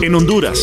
en Honduras.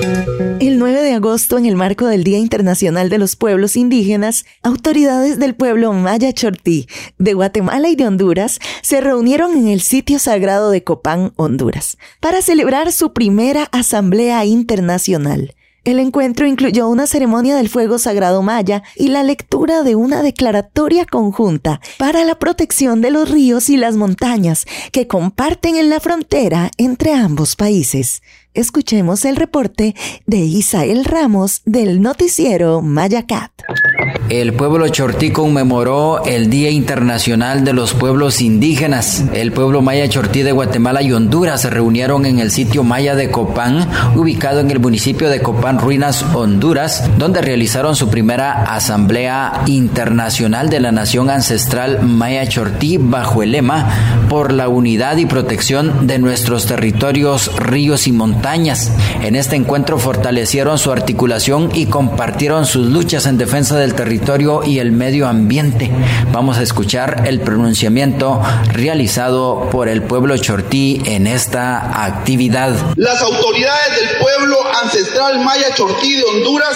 El 9 de agosto, en el marco del Día Internacional de los Pueblos Indígenas, autoridades del pueblo Maya Chortí de Guatemala y de Honduras se reunieron en el sitio sagrado de Copán, Honduras, para celebrar su primera Asamblea Internacional. El encuentro incluyó una ceremonia del fuego sagrado maya y la lectura de una declaratoria conjunta para la protección de los ríos y las montañas que comparten en la frontera entre ambos países. Escuchemos el reporte de Isael Ramos del noticiero Mayacat. El pueblo chortí conmemoró el Día Internacional de los Pueblos Indígenas. El pueblo maya chortí de Guatemala y Honduras se reunieron en el sitio maya de Copán, ubicado en el municipio de Copán Ruinas, Honduras, donde realizaron su primera Asamblea Internacional de la Nación Ancestral Maya Chortí bajo el lema por la unidad y protección de nuestros territorios, ríos y montañas. En este encuentro fortalecieron su articulación y compartieron sus luchas en defensa del territorio y el medio ambiente. Vamos a escuchar el pronunciamiento realizado por el pueblo chortí en esta actividad. Las autoridades del pueblo ancestral maya chortí de Honduras,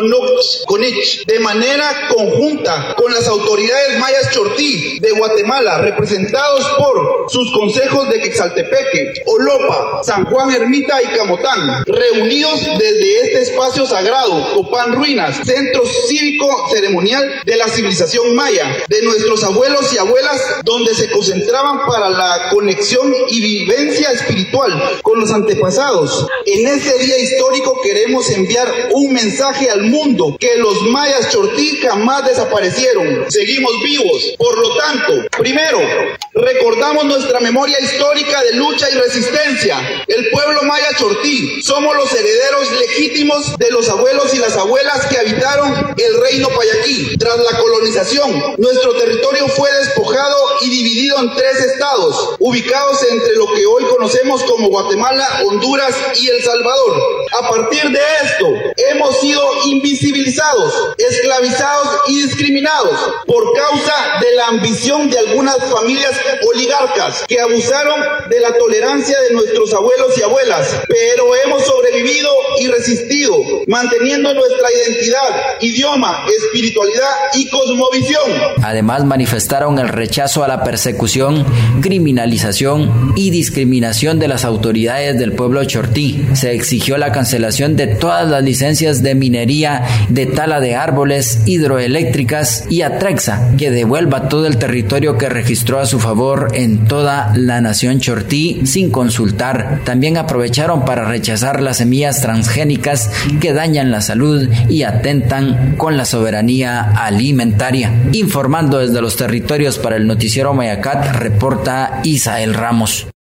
CONICH, de manera conjunta con las autoridades mayas chortí de Guatemala, representados por sus consejos de Quexaltepeque, Olopa, San Juan Ermita y Camotán, reunidos desde este espacio sagrado, Copán Ruinas, centro cívico ceremonial de la civilización maya, de nuestros abuelos y abuelas, donde se concentraban para la conexión y vivencia espiritual con los antepasados. En este día histórico queremos enviar un mensaje al mundo, que los mayas chortí jamás desaparecieron, seguimos vivos. Por lo tanto, primero, recordamos nuestra memoria histórica de lucha y resistencia. El pueblo maya chortí somos los herederos legítimos de los abuelos y las abuelas que habitaron el reino Payaquí. Tras la colonización, nuestro territorio fue despojado y dividido en 3 estados, ubicados entre lo que hoy conocemos como Guatemala, Honduras y El Salvador. A partir de esto, hemos sido invisibilizados, esclavizados y discriminados por causa de la ambición de algunas familias oligarcas que abusaron de la tolerancia de nuestros abuelos y abuelas, pero hemos sobrevivido y resistido, manteniendo nuestra identidad, idioma, espiritualidad y cosmovisión. Además, manifestaron el rechazo a la persecución, criminalización y discriminación de las autoridades del pueblo chortí. Se exigió la cancelación de todas las licencias de minería, de tala de árboles, hidroeléctricas y Atrexa, que devuelva todo el territorio que registró a su favor en toda la nación chortí sin consultar. También aprovecharon para rechazar las semillas transgénicas que dañan la salud y atentan con la soberanía alimentaria. Informando desde los territorios para el noticiero Mayacat, reporta Isael Ramos.